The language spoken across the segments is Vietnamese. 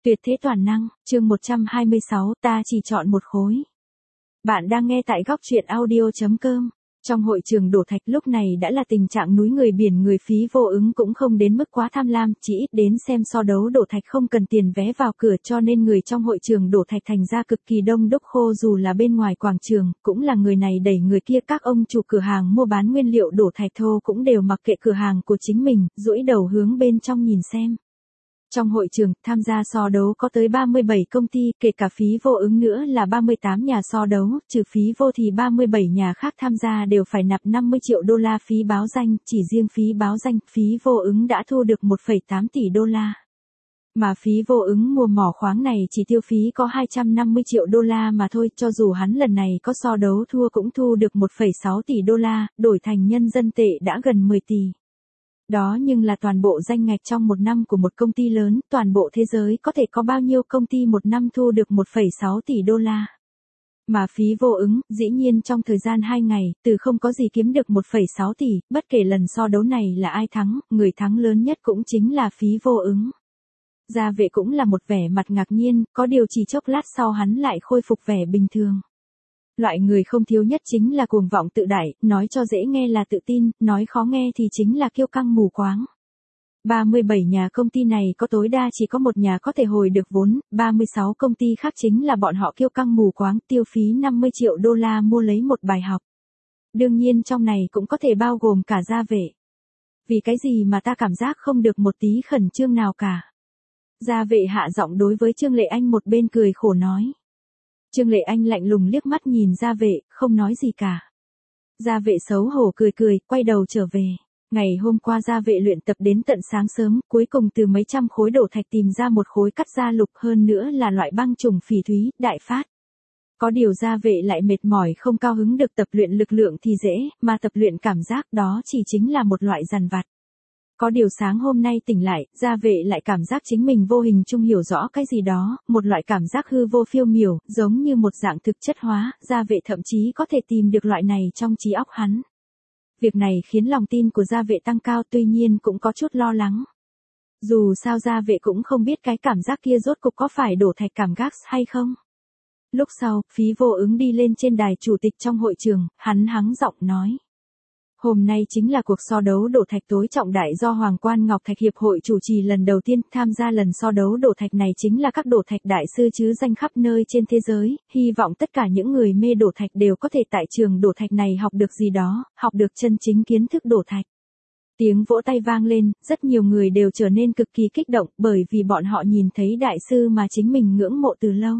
Tuyệt thế toàn năng, chương 126, ta chỉ chọn một khối. Bạn đang nghe tại góc truyện audio.com. Trong hội trường đổ thạch lúc này đã là tình trạng núi người biển người, Phí Vô Ứng cũng không đến mức quá tham lam, chỉ ít đến xem so đấu đổ thạch không cần tiền vé vào cửa, cho nên người trong hội trường đổ thạch thành ra cực kỳ đông đúc, khô dù là bên ngoài quảng trường, cũng là người này đẩy người kia, các ông chủ cửa hàng mua bán nguyên liệu đổ thạch thô cũng đều mặc kệ cửa hàng của chính mình, duỗi đầu hướng bên trong nhìn xem. Trong hội trường, tham gia so đấu có tới 37 công ty, kể cả Phí Vô Ứng nữa là 38 nhà so đấu, trừ Phí Vô thì 37 nhà khác tham gia đều phải nạp 50 triệu đô la phí báo danh, chỉ riêng phí báo danh, Phí Vô Ứng đã thu được 1,8 tỷ đô la. Mà Phí Vô Ứng mua mỏ khoáng này chỉ tiêu phí có 250 triệu đô la mà thôi, cho dù hắn lần này có so đấu thua cũng thu được 1,6 tỷ đô la, đổi thành nhân dân tệ đã gần 10 tỷ. Đó nhưng là toàn bộ danh ngạch trong một năm của một công ty lớn, toàn bộ thế giới có thể có bao nhiêu công ty một năm thu được 1,6 tỷ đô la. Mà Phí Vô Ứng, dĩ nhiên trong thời gian 2 ngày, từ không có gì kiếm được 1,6 tỷ, bất kể lần so đấu này là ai thắng, người thắng lớn nhất cũng chính là Phí Vô Ứng. Gia Vệ cũng là một vẻ mặt ngạc nhiên, có điều chỉ chốc lát sau hắn lại khôi phục vẻ bình thường. Loại người không thiếu nhất chính là cuồng vọng tự đại, nói cho dễ nghe là tự tin, nói khó nghe thì chính là kiêu căng mù quáng. 37 nhà công ty này có tối đa chỉ có một nhà có thể hồi được vốn, 36 công ty khác chính là bọn họ kiêu căng mù quáng, tiêu phí 50 triệu đô la mua lấy một bài học. Đương nhiên trong này cũng có thể bao gồm cả Gia Vệ. Vì cái gì mà ta cảm giác không được một tí khẩn trương nào cả. Gia Vệ hạ giọng đối với Trương Lệ Anh một bên cười khổ nói. Trương Lệ Anh lạnh lùng liếc mắt nhìn Gia Vệ, không nói gì cả. Gia Vệ xấu hổ cười cười, quay đầu trở về. Ngày hôm qua Gia Vệ luyện tập đến tận sáng sớm, cuối cùng từ mấy trăm khối đổ thạch tìm ra một khối cắt da lục, hơn nữa là loại băng trùng phỉ thúy, đại phát. Có điều Gia Vệ lại mệt mỏi không cao hứng, được tập luyện lực lượng thì dễ, mà tập luyện cảm giác đó chỉ chính là một loại dằn vặt. Có điều sáng hôm nay tỉnh lại, Gia Vệ lại cảm giác chính mình vô hình chung hiểu rõ cái gì đó, một loại cảm giác hư vô phiêu miểu, giống như một dạng thực chất hóa, Gia Vệ thậm chí có thể tìm được loại này trong trí óc hắn. Việc này khiến lòng tin của Gia Vệ tăng cao, tuy nhiên cũng có chút lo lắng. Dù sao Gia Vệ cũng không biết cái cảm giác kia rốt cục có phải đổ thạch cảm giác hay không. Lúc sau, Phí Vô Ứng đi lên trên đài chủ tịch trong hội trường, hắn hắng giọng nói. Hôm nay chính là cuộc so đấu đổ thạch tối trọng đại do Hoàng Quan Ngọc Thạch Hiệp hội chủ trì lần đầu tiên. Tham gia lần so đấu đổ thạch này chính là các đổ thạch đại sư chứ danh khắp nơi trên thế giới, hy vọng tất cả những người mê đổ thạch đều có thể tại trường đổ thạch này học được gì đó, học được chân chính kiến thức đổ thạch. Tiếng vỗ tay vang lên, rất nhiều người đều trở nên cực kỳ kích động, bởi vì bọn họ nhìn thấy đại sư mà chính mình ngưỡng mộ từ lâu.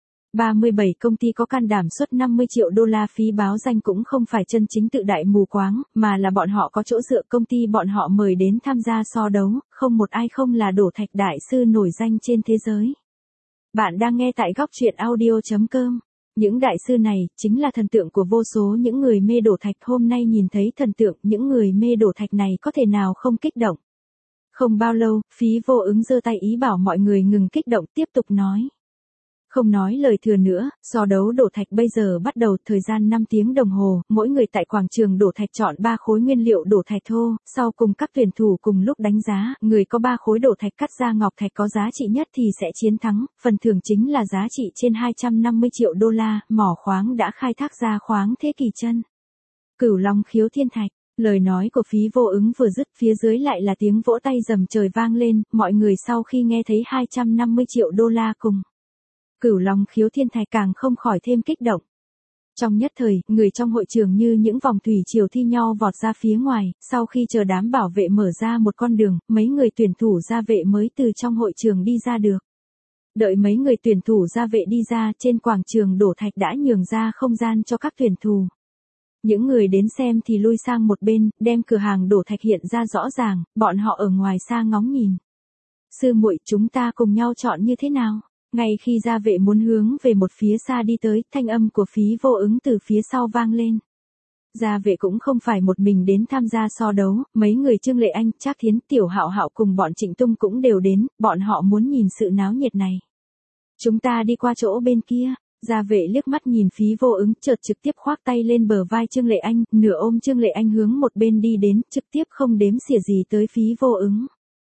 37 công ty có can đảm xuất 50 triệu đô la phí báo danh cũng không phải chân chính tự đại mù quáng, mà là bọn họ có chỗ dựa, công ty bọn họ mời đến tham gia so đấu, không một ai không là đổ thạch đại sư nổi danh trên thế giới. Bạn đang nghe tại góc truyện audio.com. Những đại sư này, chính là thần tượng của vô số những người mê đổ thạch, hôm nay nhìn thấy thần tượng, những người mê đổ thạch này có thể nào không kích động. Không bao lâu, Phí Vô Ứng giơ tay ý bảo mọi người ngừng kích động, tiếp tục nói. Không nói lời thừa nữa, so đấu đổ thạch bây giờ bắt đầu, thời gian 5 tiếng đồng hồ, mỗi người tại quảng trường đổ thạch chọn 3 khối nguyên liệu đổ thạch thô, sau cùng các tuyển thủ cùng lúc đánh giá, người có 3 khối đổ thạch cắt ra ngọc thạch có giá trị nhất thì sẽ chiến thắng, phần thưởng chính là giá trị trên 250 triệu đô la, mỏ khoáng đã khai thác ra khoáng thế kỷ chân. Cửu Long khiếu thiên thạch. Lời nói của Phí Vô Ứng vừa dứt, phía dưới lại là tiếng vỗ tay rầm trời vang lên, mọi người sau khi nghe thấy 250 triệu đô la cùng Cửu Long khiếu thiên thạch càng không khỏi thêm kích động. Trong nhất thời, người trong hội trường như những vòng thủy triều thi nhau vọt ra phía ngoài, sau khi chờ đám bảo vệ mở ra một con đường, mấy người tuyển thủ Gia Vệ mới từ trong hội trường đi ra được. Đợi mấy người tuyển thủ Gia Vệ đi ra, trên quảng trường đổ thạch đã nhường ra không gian cho các tuyển thủ. Những người đến xem thì lui sang một bên, đem cửa hàng đổ thạch hiện ra rõ ràng, bọn họ ở ngoài xa ngóng nhìn. Sư muội, chúng ta cùng nhau chọn như thế nào? Ngay khi Gia Vệ muốn hướng về một phía xa đi tới, thanh âm của Phí Vô Ứng từ phía sau vang lên. Gia Vệ cũng không phải một mình đến tham gia so đấu, mấy người Trương Lệ Anh, Trác Thiến, Tiểu Hạo Hạo cùng bọn Trịnh Tung cũng đều đến, bọn họ muốn nhìn sự náo nhiệt này. Chúng ta đi qua chỗ bên kia. Gia Vệ liếc mắt nhìn Phí Vô Ứng, chợt trực tiếp khoác tay lên bờ vai Trương Lệ Anh, nửa ôm Trương Lệ Anh hướng một bên đi đến, trực tiếp không đếm xỉa gì tới Phí Vô Ứng.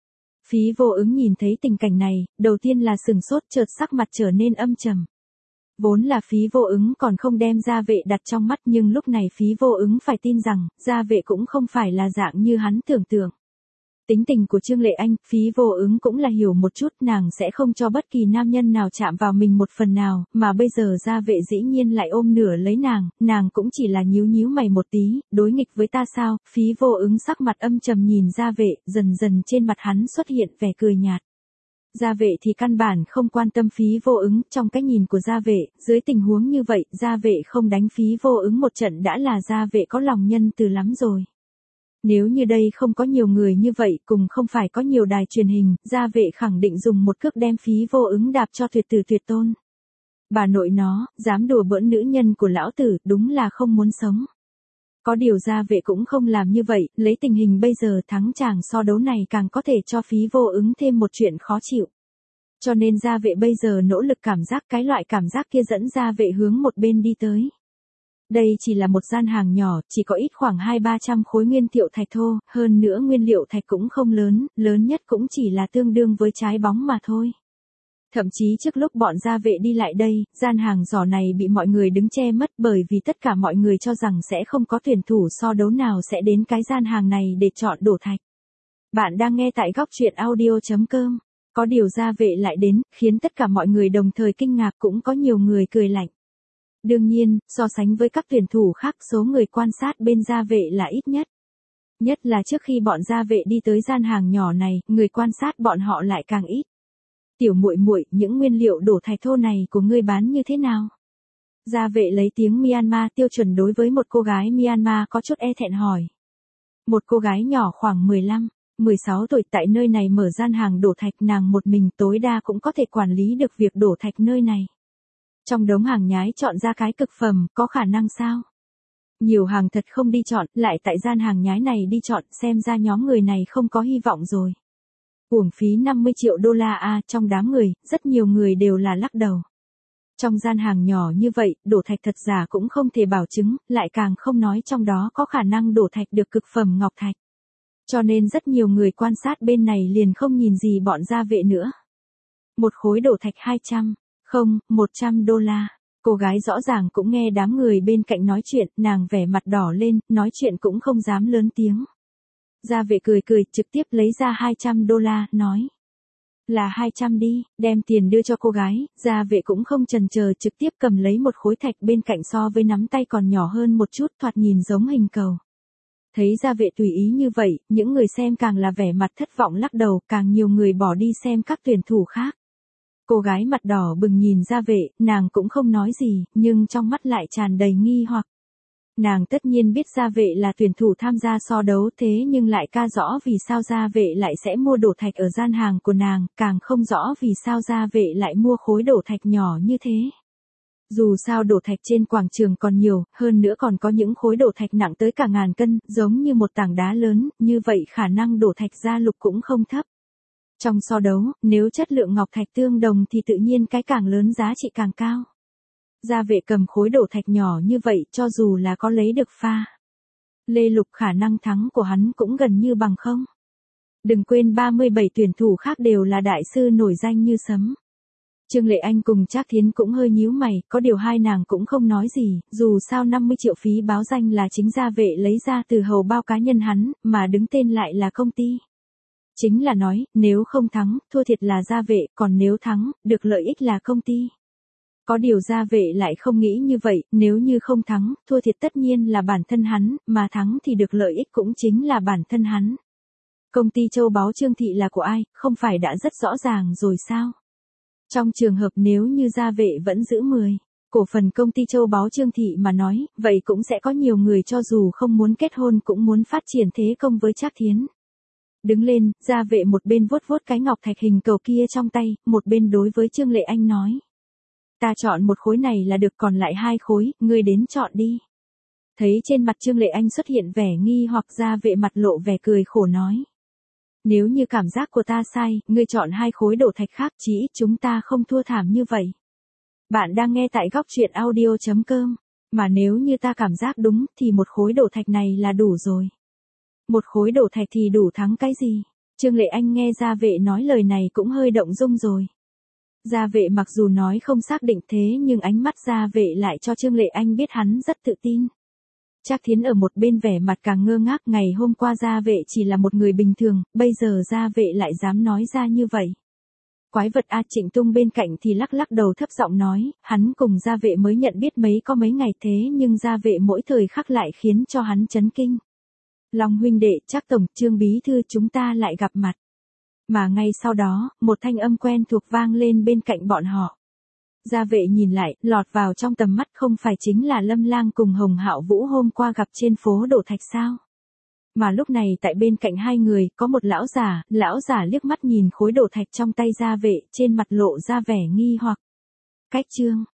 Phí Vô Ứng nhìn thấy tình cảnh này, đầu tiên là sừng sốt, chợt sắc mặt trở nên âm trầm. Vốn là Phí Vô Ứng còn không đem Gia Vệ đặt trong mắt, nhưng lúc này Phí Vô Ứng phải tin rằng, Gia Vệ cũng không phải là dạng như hắn tưởng tượng. Tính tình của Trương Lệ Anh, Phí Vô Ứng cũng là hiểu một chút, nàng sẽ không cho bất kỳ nam nhân nào chạm vào mình một phần nào, mà bây giờ Gia Vệ dĩ nhiên lại ôm nửa lấy nàng cũng chỉ là nhíu nhíu mày một tí, đối nghịch với ta sao? Phí Vô Ứng sắc mặt âm trầm nhìn Gia Vệ, dần dần trên mặt hắn xuất hiện vẻ cười nhạt. Gia Vệ thì căn bản không quan tâm Phí Vô Ứng, trong cái nhìn của Gia Vệ, dưới tình huống như vậy, Gia Vệ không đánh Phí Vô Ứng một trận đã là Gia Vệ có lòng nhân từ lắm rồi. Nếu như đây không có nhiều người như vậy, cùng không phải có nhiều đài truyền hình, Gia Vệ khẳng định dùng một cước đem Phí Vô Ứng đạp cho tuyệt tử tuyệt tôn. Bà nội nó, dám đùa bỡn nữ nhân của lão tử, đúng là không muốn sống. Có điều Gia Vệ cũng không làm như vậy, lấy tình hình bây giờ thắng chàng so đấu này càng có thể cho Phí Vô Ứng thêm một chuyện khó chịu. Cho nên Gia Vệ bây giờ nỗ lực cảm giác, cái loại cảm giác kia dẫn Gia Vệ hướng một bên đi tới. Đây chỉ là một gian hàng nhỏ, chỉ có ít khoảng 200-300 khối nguyên liệu thạch thô, hơn nữa nguyên liệu thạch cũng không lớn, lớn nhất cũng chỉ là tương đương với trái bóng mà thôi. Thậm chí trước lúc bọn Gia Vệ đi lại đây, gian hàng giỏ này bị mọi người đứng che mất, bởi vì tất cả mọi người cho rằng sẽ không có tuyển thủ so đấu nào sẽ đến cái gian hàng này để chọn đổ thạch. Bạn đang nghe tại góc truyện audio.com. Có điều Gia Vệ lại đến, khiến tất cả mọi người đồng thời kinh ngạc, cũng có nhiều người cười lạnh. Đương nhiên, so sánh với các tuyển thủ khác, số người quan sát bên Gia Vệ là ít nhất. Nhất là trước khi bọn Gia Vệ đi tới gian hàng nhỏ này, người quan sát bọn họ lại càng ít. Tiểu muội muội, những nguyên liệu đổ thạch thô này của ngươi bán như thế nào? Gia Vệ lấy tiếng Myanmar tiêu chuẩn đối với một cô gái Myanmar có chút e thẹn hỏi. Một cô gái nhỏ khoảng 15-16 tuổi tại nơi này mở gian hàng đổ thạch, nàng một mình tối đa cũng có thể quản lý được việc đổ thạch nơi này. Trong đống hàng nhái chọn ra cái cực phẩm, có khả năng sao? Nhiều hàng thật không đi chọn, lại tại gian hàng nhái này đi chọn, xem ra nhóm người này không có hy vọng rồi. Uổng phí 50 triệu đô la à, trong đám người, rất nhiều người đều là lắc đầu. Trong gian hàng nhỏ như vậy, đổ thạch thật giả cũng không thể bảo chứng, lại càng không nói trong đó có khả năng đổ thạch được cực phẩm ngọc thạch. Cho nên rất nhiều người quan sát bên này liền không nhìn gì bọn Gia Vệ nữa. Một khối đổ thạch 100 đô la. Cô gái rõ ràng cũng nghe đám người bên cạnh nói chuyện, nàng vẻ mặt đỏ lên, nói chuyện cũng không dám lớn tiếng. Gia Vệ cười cười, trực tiếp lấy ra 200 đô la, nói. Là 200 đi, đem tiền đưa cho cô gái, Gia Vệ cũng không chần chờ, trực tiếp cầm lấy một khối thạch bên cạnh so với nắm tay còn nhỏ hơn một chút, thoạt nhìn giống hình cầu. Thấy Gia Vệ tùy ý như vậy, những người xem càng là vẻ mặt thất vọng lắc đầu, càng nhiều người bỏ đi xem các tuyển thủ khác. Cô gái mặt đỏ bừng nhìn Gia Vệ, nàng cũng không nói gì, nhưng trong mắt lại tràn đầy nghi hoặc. Nàng tất nhiên biết Gia Vệ là tuyển thủ tham gia so đấu, thế nhưng lại ca rõ vì sao Gia Vệ lại sẽ mua đổ thạch ở gian hàng của nàng, càng không rõ vì sao Gia Vệ lại mua khối đổ thạch nhỏ như thế. Dù sao đổ thạch trên quảng trường còn nhiều, hơn nữa còn có những khối đổ thạch nặng tới cả ngàn cân, giống như một tảng đá lớn, như vậy khả năng đổ thạch ra lục cũng không thấp. Trong so đấu, nếu chất lượng ngọc thạch tương đồng thì tự nhiên cái càng lớn giá trị càng cao. Gia Vệ cầm khối đổ thạch nhỏ như vậy, cho dù là có lấy được pha lê lục, khả năng thắng của hắn cũng gần như bằng không. Đừng quên 37 tuyển thủ khác đều là đại sư nổi danh như sấm. Trương Lệ Anh cùng Trác Thiến cũng hơi nhíu mày, có điều hai nàng cũng không nói gì, dù sao 50 triệu phí báo danh là chính Gia Vệ lấy ra từ hầu bao cá nhân hắn, mà đứng tên lại là công ty. Chính là nói, nếu không thắng, thua thiệt là Gia Vệ, còn nếu thắng, được lợi ích là công ty. Có điều Gia Vệ lại không nghĩ như vậy, nếu như không thắng, thua thiệt tất nhiên là bản thân hắn, mà thắng thì được lợi ích cũng chính là bản thân hắn. Công ty châu báu Trương Thị là của ai, không phải đã rất rõ ràng rồi sao? Trong trường hợp nếu như Gia Vệ vẫn giữ 10 cổ phần công ty châu báu Trương Thị mà nói, vậy cũng sẽ có nhiều người cho dù không muốn kết hôn cũng muốn phát triển thế công với Trác Thiến. Đứng lên, Gia Vệ một bên vuốt vuốt cái ngọc thạch hình cầu kia trong tay, một bên đối với Trương Lệ Anh nói. Ta chọn một khối này là được, còn lại 2 khối, ngươi đến chọn đi. Thấy trên mặt Trương Lệ Anh xuất hiện vẻ nghi hoặc, Gia Vệ mặt lộ vẻ cười khổ nói. Nếu như cảm giác của ta sai, ngươi chọn 2 khối đổ thạch khác, chí ít chúng ta không thua thảm như vậy. Bạn đang nghe tại góc truyện audio.com, mà nếu như ta cảm giác đúng thì một khối đổ thạch này là đủ rồi. Một khối đổ thạch thì đủ thắng cái gì? Trương Lệ Anh nghe Gia Vệ nói lời này cũng hơi động dung rồi. Gia Vệ mặc dù nói không xác định thế nhưng ánh mắt Gia Vệ lại cho Trương Lệ Anh biết hắn rất tự tin. Trác Thiến ở một bên vẻ mặt càng ngơ ngác, ngày hôm qua Gia Vệ chỉ là một người bình thường, bây giờ Gia Vệ lại dám nói ra như vậy. Quái vật A. Trịnh Tung bên cạnh thì lắc lắc đầu thấp giọng nói, hắn cùng Gia Vệ mới nhận biết có mấy ngày thế nhưng Gia Vệ mỗi thời khắc lại khiến cho hắn chấn kinh. Long huynh đệ, Trác tổng, Trương bí thư, chúng ta lại gặp mặt. Mà ngay sau đó, một thanh âm quen thuộc vang lên bên cạnh bọn họ. Gia Vệ nhìn lại, lọt vào trong tầm mắt không phải chính là Lâm Lang cùng Hồng Hạo Vũ hôm qua gặp trên phố Đổ Thạch sao? Mà lúc này tại bên cạnh hai người, có một lão giả liếc mắt nhìn khối đổ thạch trong tay Gia Vệ, trên mặt lộ ra vẻ nghi hoặc. Cách chương